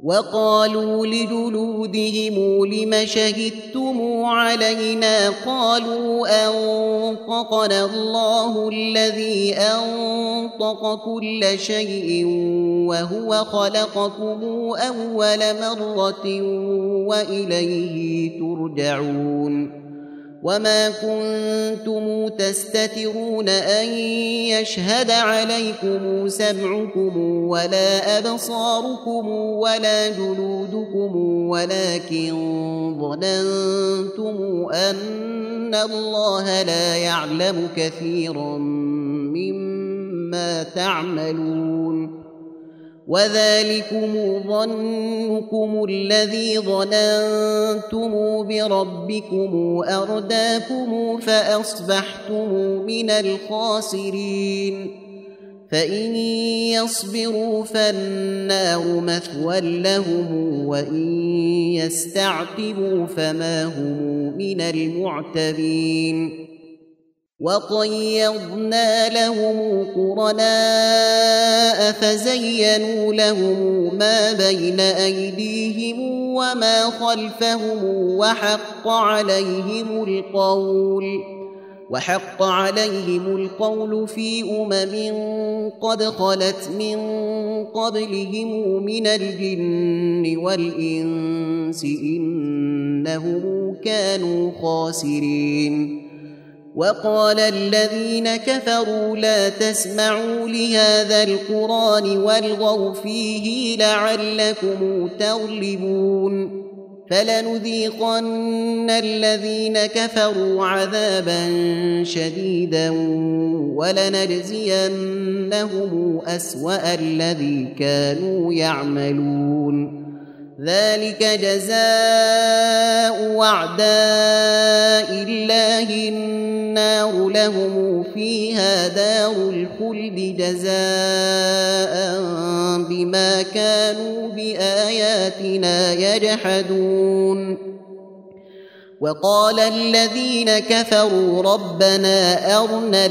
وقالوا لجلودهم لم شهدتم علينا قالوا أنطقنا الله الذي أنطق كل شيء وهو خلقكم أول مرة وإليه ترجعون وما كنتم تستترون أن يشهد عليكم سمعكم ولا أبصاركم ولا جلودكم ولكن ظننتم أن الله لا يعلم كثيرا مما تعملون وذلكم ظنكم الذي ظننتم بربكم أرداكم فأصبحتم من الخاسرين فإن يصبروا فالنار مثوى لهم وإن يستعتبوا فما هم من المعتبين وقيضنا لهم قرناء فزينوا لهم ما بين أيديهم وما خلفهم وحق عليهم القول في قد خلت من قبلهم من الجن والإنس إنهم كانوا خاسرين وقال الذين كفروا لا تسمعوا لهذا القرآن والغوا فيه لعلكم تغلبون فلنذيقن الذين كفروا عذابا شديدا ولنجزينهم أسوأ الذي كانوا يعملون ذلك جزاء أعداء الله النار لهم فيها دار الخلد جزاء بما كانوا بآياتنا يجحدون وقال الذين كفروا ربنا أرنا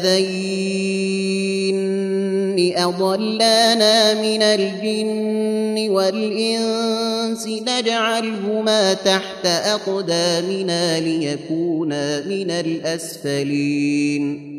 الذين أضلانا من الجن والإنس نجعلهما تحت أقدامنا ليكونا من الأسفلين